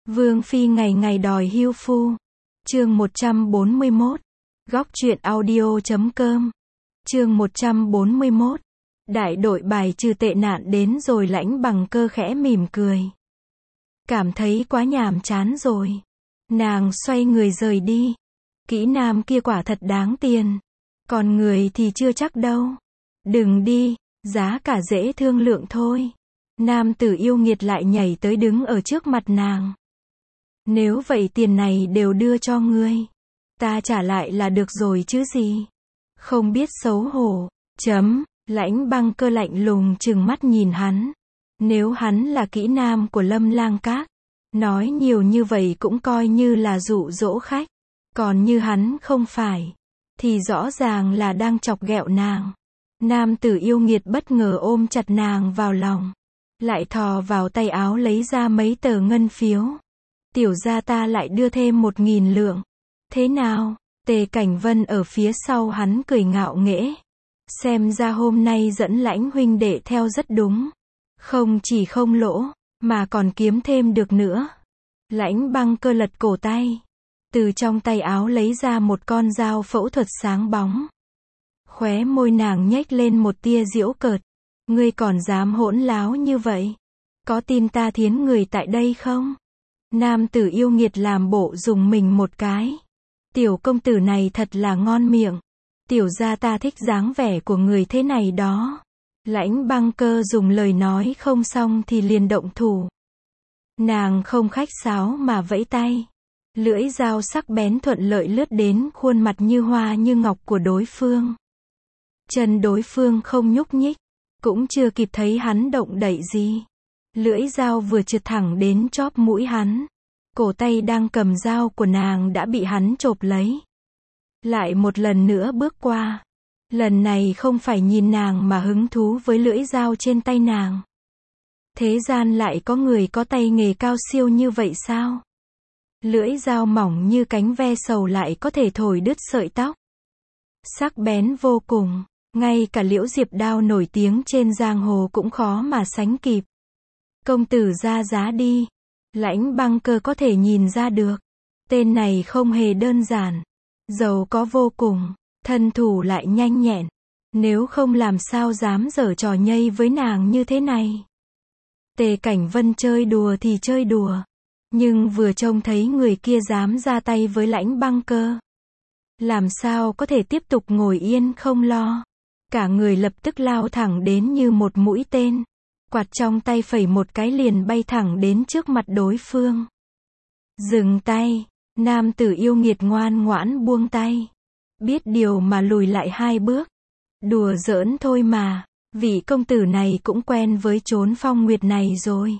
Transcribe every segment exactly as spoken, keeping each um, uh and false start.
Vương phi ngày ngày đòi hưu phu. Chương một trăm bốn mươi mốt. Góc truyện audio chấm com. Chương một trăm bốn mươi mốt. Đại đội bài trừ tệ nạn đến rồi. Lãnh Bằng Cơ khẽ mỉm cười. Cảm thấy quá nhàm chán rồi. Nàng xoay người rời đi. Kỹ nam kia quả thật đáng tiền. Còn người thì chưa chắc đâu. Đừng đi, giá cả dễ thương lượng thôi. Nam tử yêu nghiệt lại nhảy tới đứng ở trước mặt nàng. Nếu vậy tiền này đều đưa cho ngươi. Ta trả lại là được rồi chứ gì. Không biết xấu hổ. Chấm. Lãnh Băng Cơ lạnh lùng trừng mắt nhìn hắn. Nếu hắn là kỹ nam của Lâm Lang Các, nói nhiều như vậy cũng coi như là dụ dỗ khách. Còn như hắn không phải, thì rõ ràng là đang chọc ghẹo nàng. Nam tử yêu nghiệt bất ngờ ôm chặt nàng vào lòng. Lại thò vào tay áo lấy ra mấy tờ ngân phiếu. Tiểu gia ta lại đưa thêm một nghìn lượng. Thế nào? Tề Cảnh Vân ở phía sau hắn cười ngạo nghễ. Xem ra hôm nay dẫn Lãnh huynh đệ theo rất đúng. Không chỉ không lỗ, mà còn kiếm thêm được nữa. Lãnh Băng Cơ lật cổ tay. Từ trong tay áo lấy ra một con dao phẫu thuật sáng bóng. Khóe môi nàng nhếch lên một tia giễu cợt. Ngươi còn dám hỗn láo như vậy? Có tin ta thiến người tại đây không? Nam tử yêu nghiệt làm bộ dùng mình một cái. Tiểu công tử này thật là ngon miệng. Tiểu gia ta thích dáng vẻ của người thế này đó. Lãnh Băng Cơ dùng lời nói không xong thì liền động thủ. Nàng không khách sáo mà vẫy tay. Lưỡi dao sắc bén thuận lợi lướt đến khuôn mặt như hoa như ngọc của đối phương. Chân đối phương không nhúc nhích. Cũng chưa kịp thấy hắn động đậy gì. Lưỡi dao vừa trượt thẳng đến chóp mũi hắn. Cổ tay đang cầm dao của nàng đã bị hắn chộp lấy. Lại một lần nữa bước qua. Lần này không phải nhìn nàng mà hứng thú với lưỡi dao trên tay nàng. Thế gian lại có người có tay nghề cao siêu như vậy sao? Lưỡi dao mỏng như cánh ve sầu lại có thể thổi đứt sợi tóc. Sắc bén vô cùng. Ngay cả Liễu Diệp đao nổi tiếng trên giang hồ cũng khó mà sánh kịp. Công tử ra giá đi. Lãnh Băng Cơ có thể nhìn ra được. Tên này không hề đơn giản. Giàu có vô cùng. Thân thủ lại nhanh nhẹn. Nếu không làm sao dám giở trò nhây với nàng như thế này. Tề Cảnh Vân chơi đùa thì chơi đùa. Nhưng vừa trông thấy người kia dám ra tay với Lãnh Băng Cơ. Làm sao có thể tiếp tục ngồi yên không lo. Cả người lập tức lao thẳng đến như một mũi tên. Quạt trong tay phẩy một cái liền bay thẳng đến trước mặt đối phương. Dừng tay. Nam tử yêu nghiệt ngoan ngoãn buông tay. Biết điều mà lùi lại hai bước. Đùa giỡn thôi mà. Vị công tử này cũng quen với chốn phong nguyệt này rồi.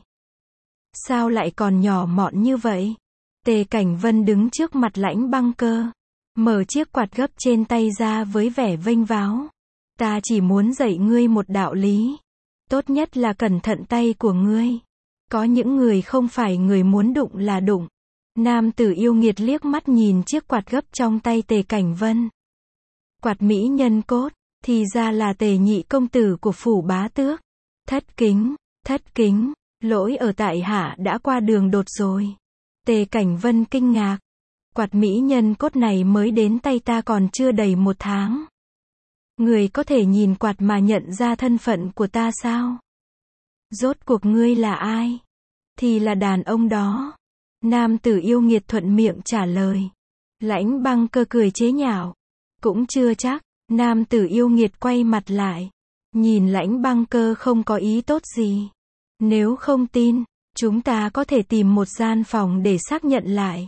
Sao lại còn nhỏ mọn như vậy? Tề Cảnh Vân đứng trước mặt Lãnh Băng Cơ. Mở chiếc quạt gấp trên tay ra với vẻ vênh váo. Ta chỉ muốn dạy ngươi một đạo lý. Tốt nhất là cẩn thận tay của ngươi. Có những người không phải người muốn đụng là đụng. Nam tử yêu nghiệt liếc mắt nhìn chiếc quạt gấp trong tay Tề Cảnh Vân. Quạt mỹ nhân cốt, thì ra là Tề nhị công tử của phủ bá tước. Thất kính, thất kính, lỗi ở tại hạ đã qua đường đột rồi. Tề Cảnh Vân kinh ngạc. Quạt mỹ nhân cốt này mới đến tay ta còn chưa đầy một tháng. Người có thể nhìn quạt mà nhận ra thân phận của ta sao? Rốt cuộc ngươi là ai? Thì là đàn ông đó. Nam tử yêu nghiệt thuận miệng trả lời. Lãnh Băng Cơ cười chế nhạo. Cũng chưa chắc. Nam tử yêu nghiệt quay mặt lại. Nhìn Lãnh Băng Cơ không có ý tốt gì. Nếu không tin, chúng ta có thể tìm một gian phòng để xác nhận lại.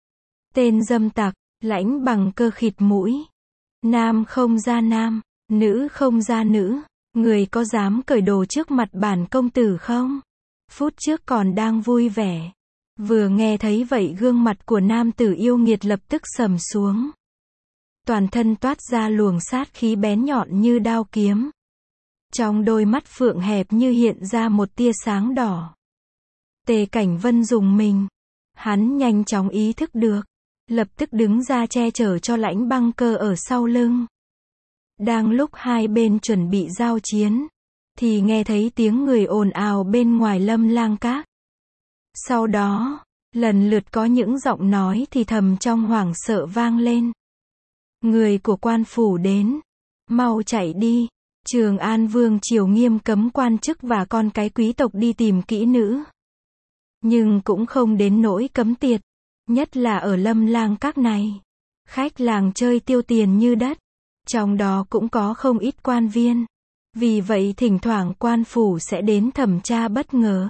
Tên dâm tặc. Lãnh Bằng Cơ khịt mũi. Nam không ra nam, nữ không ra nữ. Người có dám cởi đồ trước mặt bản công tử không? Phút trước còn đang vui vẻ. Vừa nghe thấy vậy gương mặt của nam tử yêu nghiệt lập tức sầm xuống. Toàn thân toát ra luồng sát khí bén nhọn như đao kiếm. Trong đôi mắt phượng hẹp như hiện ra một tia sáng đỏ. Tề Cảnh Vân rùng mình. Hắn nhanh chóng ý thức được. Lập tức đứng ra che chở cho Lãnh Băng Cơ ở sau lưng. Đang lúc hai bên chuẩn bị giao chiến, thì nghe thấy tiếng người ồn ào bên ngoài Lâm Lang Các. Sau đó, Lần lượt có những giọng nói thì thầm trong hoảng sợ vang lên. Người của quan phủ đến. Mau chạy đi. Trường An Vương triều nghiêm cấm quan chức và con cái quý tộc đi tìm kỹ nữ. Nhưng cũng không đến nỗi cấm tiệt. Nhất là ở Lâm Lang Các này. Khách làng chơi tiêu tiền như đất. Trong đó cũng có không ít quan viên. Vì vậy thỉnh thoảng quan phủ sẽ đến thẩm tra bất ngờ.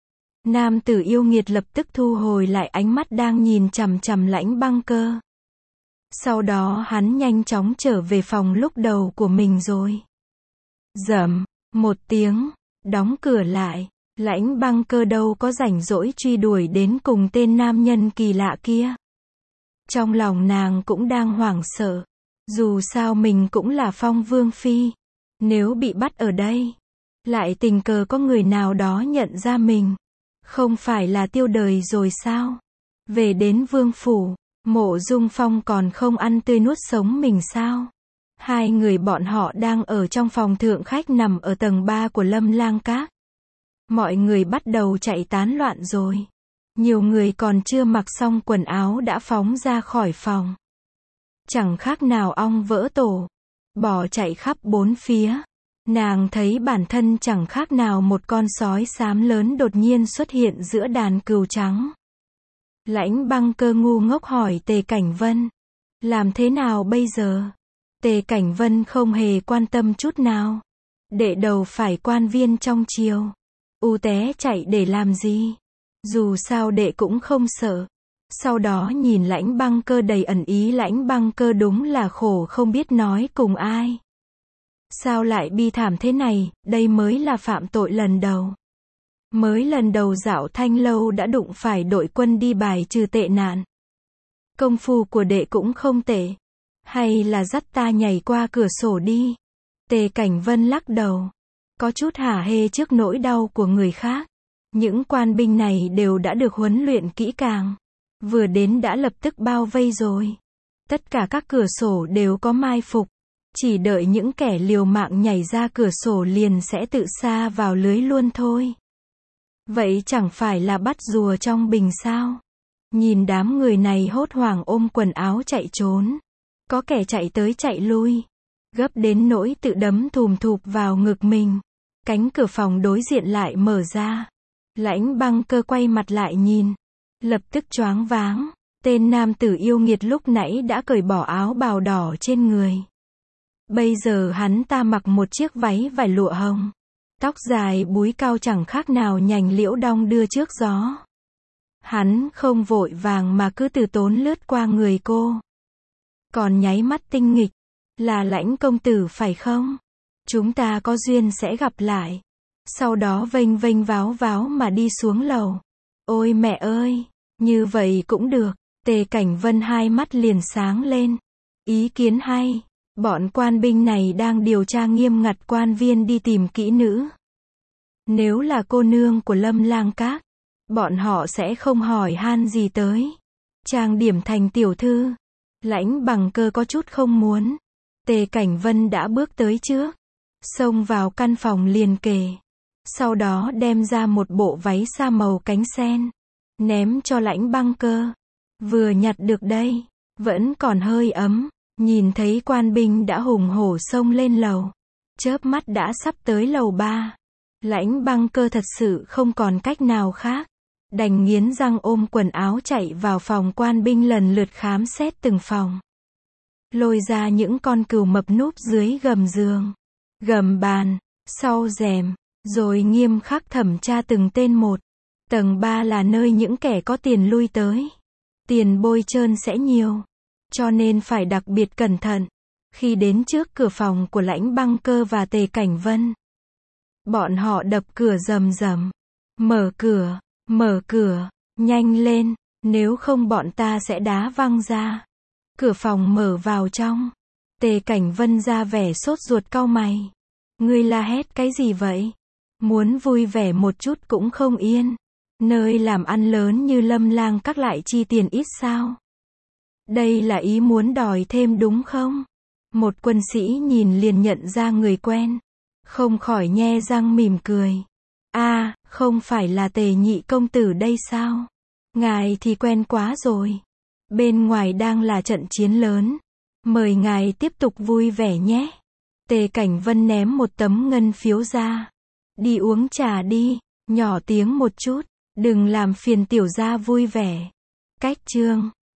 Nam tử yêu nghiệt lập tức thu hồi lại ánh mắt đang nhìn chằm chằm Lãnh Băng Cơ. Sau đó hắn nhanh chóng trở về phòng lúc đầu của mình rồi. Rầm, một tiếng, đóng cửa lại. Lãnh Băng Cơ đâu có rảnh rỗi truy đuổi đến cùng tên nam nhân kỳ lạ kia. Trong lòng nàng cũng đang hoảng sợ. Dù sao mình cũng là Phong Vương Phi. Nếu bị bắt ở đây, lại tình cờ có người nào đó nhận ra mình. Không phải là tiêu đời rồi sao? Về đến vương phủ, Mộ Dung Phong còn không ăn tươi nuốt sống mình sao? Hai người bọn họ đang ở trong phòng thượng khách nằm ở tầng ba của Lâm Lang Các. Mọi người bắt đầu chạy tán loạn rồi. Nhiều người còn chưa mặc xong quần áo đã phóng ra khỏi phòng. Chẳng khác nào ong vỡ tổ. Bỏ chạy khắp bốn phía. Nàng thấy bản thân chẳng khác nào một con sói xám lớn đột nhiên xuất hiện giữa đàn cừu trắng. Lãnh Băng Cơ ngu ngốc hỏi Tề Cảnh Vân. Làm thế nào bây giờ? Tề Cảnh Vân không hề quan tâm chút nào. Đệ đầu phải quan viên trong triều. U té chạy để làm gì? Dù sao đệ cũng không sợ. Sau đó nhìn Lãnh Băng Cơ đầy ẩn ý. Lãnh Băng Cơ đúng là khổ không biết nói cùng ai. Sao lại bi thảm thế này, đây mới là phạm tội lần đầu. Mới lần đầu dạo Thanh Lâu đã đụng phải đội quân đi bài trừ tệ nạn. Công phu của đệ cũng không tệ. Hay là dắt ta nhảy qua cửa sổ đi. Tề Cảnh Vân lắc đầu. Có chút hả hê trước nỗi đau của người khác. Những quan binh này đều đã được huấn luyện kỹ càng. Vừa đến đã lập tức bao vây rồi. Tất cả các cửa sổ đều có mai phục. Chỉ đợi những kẻ liều mạng nhảy ra cửa sổ liền sẽ tự sa vào lưới luôn thôi. Vậy chẳng phải là bắt rùa trong bình sao? Nhìn đám người này hốt hoảng ôm quần áo chạy trốn. Có kẻ chạy tới chạy lui. Gấp đến nỗi tự đấm thùm thụp vào ngực mình. Cánh cửa phòng đối diện lại mở ra. Lãnh Băng Cơ quay mặt lại nhìn. Lập tức choáng váng. Tên nam tử yêu nghiệt lúc nãy đã cởi bỏ áo bào đỏ trên người. Bây giờ hắn ta mặc một chiếc váy vải lụa hồng. Tóc dài búi cao chẳng khác nào nhành liễu đong đưa trước gió. Hắn không vội vàng mà cứ từ tốn lướt qua người cô. Còn nháy mắt tinh nghịch. Là Lãnh công tử phải không? Chúng ta có duyên sẽ gặp lại. Sau đó vênh vênh váo váo mà đi xuống lầu. Ôi mẹ ơi! Như vậy cũng được. Tề Cảnh Vân hai mắt liền sáng lên. Ý kiến hay. Bọn quan binh này đang điều tra nghiêm ngặt quan viên đi tìm kỹ nữ. Nếu là cô nương của Lâm Lang Các, bọn họ sẽ không hỏi han gì tới. Trang điểm thành tiểu thư. Lãnh Băng Cơ có chút không muốn. Tề Cảnh Vân đã bước tới trước. Xông vào căn phòng liền kề. Sau đó đem ra một bộ váy sa màu cánh sen. Ném cho Lãnh Băng Cơ. Vừa nhặt được đây. Vẫn còn hơi ấm. Nhìn thấy quan binh đã hùng hổ xông lên lầu. Chớp mắt đã sắp tới lầu ba. Lãnh Băng Cơ thật sự không còn cách nào khác. Đành nghiến răng ôm quần áo chạy vào phòng quan binh lần lượt khám xét từng phòng. Lôi ra những con cừu mập núp dưới gầm giường, gầm bàn, sau rèm, rồi nghiêm khắc thẩm tra từng tên một. Tầng ba là nơi những kẻ có tiền lui tới. Tiền bôi trơn sẽ nhiều. Cho nên phải đặc biệt cẩn thận. Khi đến trước cửa phòng của Lãnh Băng Cơ và Tề Cảnh Vân, bọn họ đập cửa rầm rầm. Mở cửa, mở cửa, nhanh lên, nếu không bọn ta sẽ đá văng ra. Cửa phòng mở vào trong. Tề Cảnh Vân ra vẻ sốt ruột cau mày. Ngươi la hét cái gì vậy? Muốn vui vẻ một chút cũng không yên. Nơi làm ăn lớn như Lâm Lang Các lại chi tiền ít sao? Đây là ý muốn đòi thêm đúng không? Một quân sĩ nhìn liền nhận ra người quen. Không khỏi nhe răng mỉm cười. A, à, không phải là Tề nhị công tử đây sao? Ngài thì quen quá rồi. Bên ngoài đang là trận chiến lớn. Mời ngài tiếp tục vui vẻ nhé. Tề Cảnh Vân ném một tấm ngân phiếu ra. Đi uống trà đi, nhỏ tiếng một chút, đừng làm phiền tiểu gia vui vẻ. Cách chương